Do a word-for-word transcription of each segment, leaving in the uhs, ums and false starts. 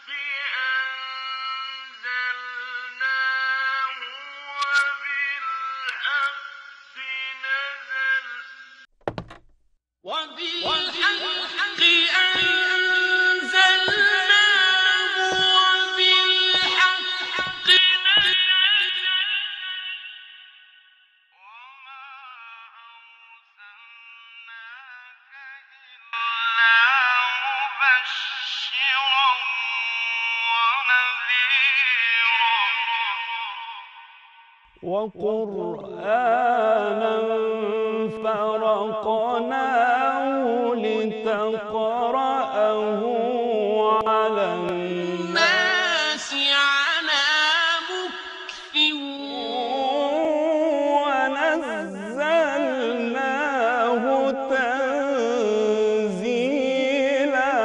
وقرآنا فرقناه لتقرأه على الناس على مكث ونزلناه تنزيلا.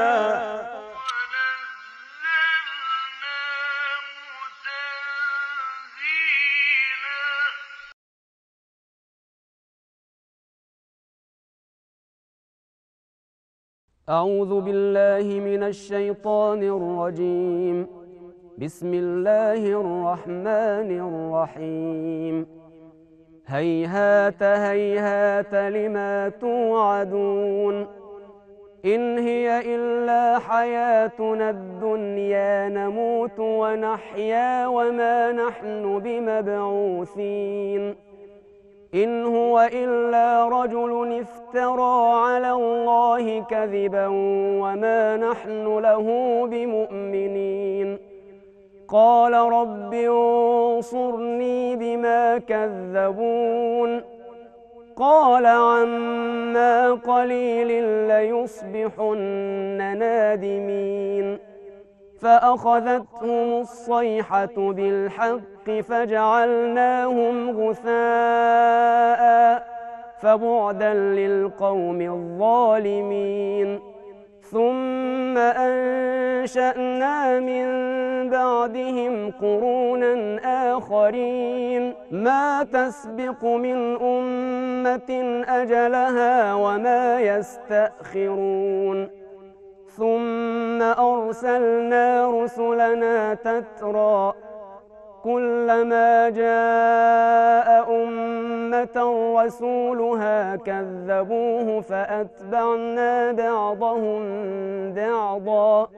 أعوذ بالله من الشيطان الرجيم. بسم الله الرحمن الرحيم. هيهات هيهات لما توعدون إن هي إلا حياتنا الدنيا نموت ونحيا وما نحن بمبعوثين إن هو إلا رجل افترى على الله كذبا وما نحن له بمؤمنين. قال رب انصرني بما كذبون قال عما قليل ليصبحن نادمين. فأخذتهم الصيحة بالحق فجعلناهم غثاء فبعدا للقوم الظالمين. ثم أنشأنا من بعدهم قرونا آخرين ما تسبق من أمة أجلها وما يستأخرون. ثم أرسلنا رسلنا تترى كلما جاء أمة رسولها كذبوه فأتبعنا بعضهم بعضا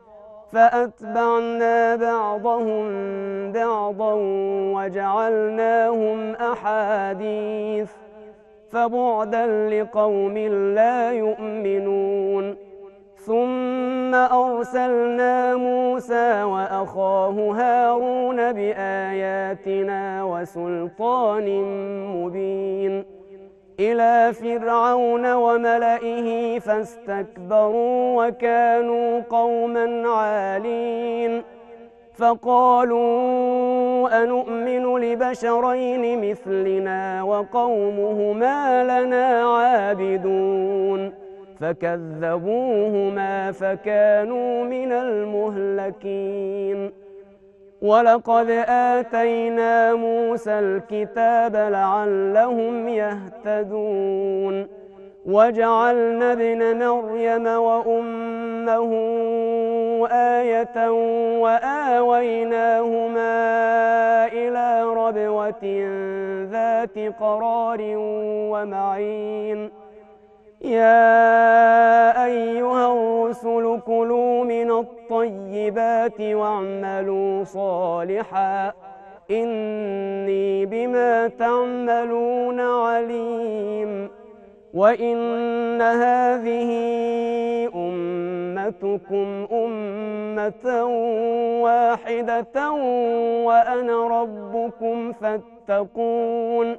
فأتبعنا بعضهم بعضا وجعلناهم أحاديث فبعدا لقوم لا يؤمنون. ثم أرسلنا موسى وأخاه هارون بآياتنا وسلطان مبين إلى فرعون وملئه فاستكبروا وكانوا قوما عالين. فقالوا أنؤمن لبشرين مثلنا وقومهما لنا عابدون فكذبوهما فكانوا من المهلكين. ولقد آتينا موسى الكتاب لعلهم يهتدون وجعلنا ابن مريم وأمه آية وآويناهما إلى ربوة ذات قرار ومعين. يا أيها الرسل كلوا من الطيبات واعملوا صالحا إني بما تعملون عليم. وإن هذه أمتكم أمة واحدة وأنا ربكم فاتقون.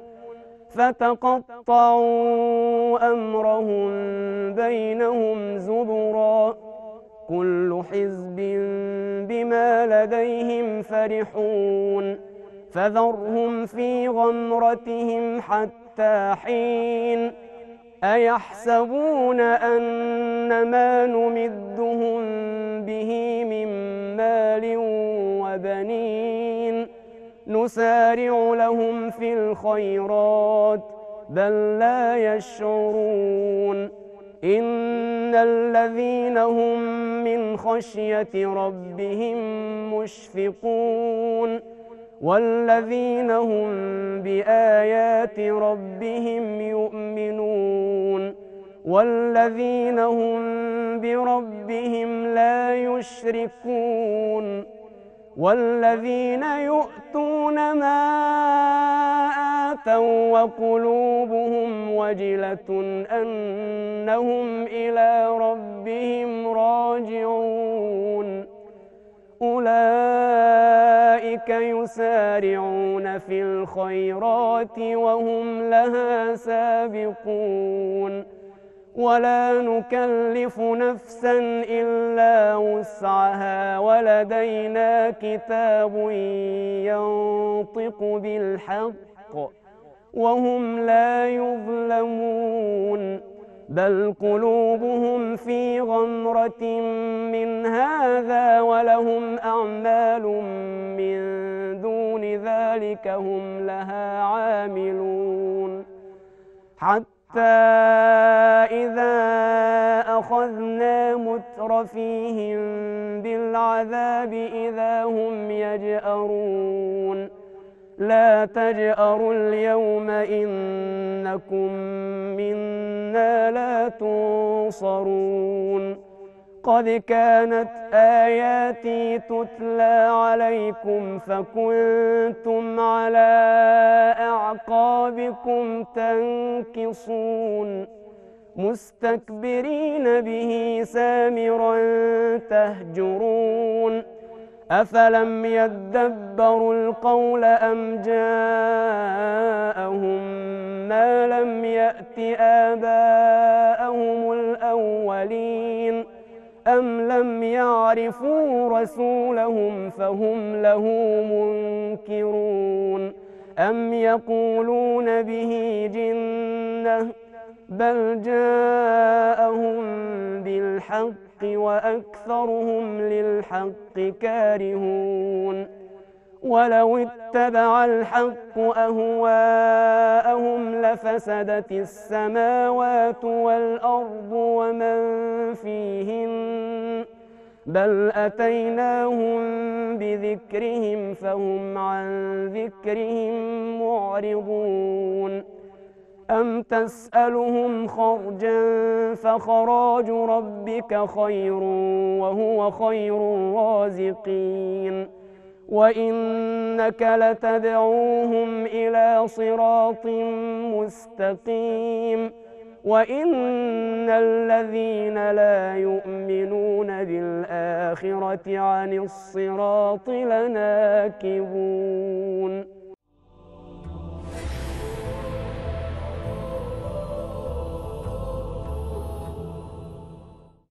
فتقطعوا أمرهم بينهم زبرا كل حزب بما لديهم فرحون. فذرهم في غمرتهم حتى حين. أيحسبون أن ما نمدهم به من مال وبنين نسارع لهم في الخيرات بل لا يشعرون. إن الذين هم من خشية ربهم مشفقون والذين هم بآيات ربهم يؤمنون والذين هم بربهم لا يشركون والذين يؤتون ما آتوا وقلوبهم وجلة أنهم إلى ربهم راجعون أولئك يسارعون في الخيرات وهم لها سابقون ولا نكلف نفسا إلا وسعها ولدينا كتاب ينطق بالحق وهم لا يظلمون بل قلوبهم في غمرة من هذا ولهم أعمال من دون ذلك هم لها عاملون حتى إذا أخذنا مترفيهم بالعذاب إذا هم يجأرون لا تجأروا اليوم إنكم منا لا تنصرون قد كانت آياتي تتلى عليكم فكنتم على أعقابكم تنكصون مستكبرين به سامرا تهجرون أفلم يدبروا القول أم جاءهم ما لم يأت آباءهم الأولين أم لم يعرفوا رسولهم فهم له منكرون أم يقولون به جنة بل جاءهم بالحق وأكثرهم للحق كارهون ولو اتبع الحق أهواءهم لفسدت السماوات والأرض ومن فيهن بل أتيناهم بذكرهم فهم عن ذكرهم معرضون أم تسألهم خرجا فخراج ربك خير وهو خير الرازقين وإنك لتدعوهم إلى صراط مستقيم وإن الذين لا يؤمنون بالآخرة عن الصراط لناكبون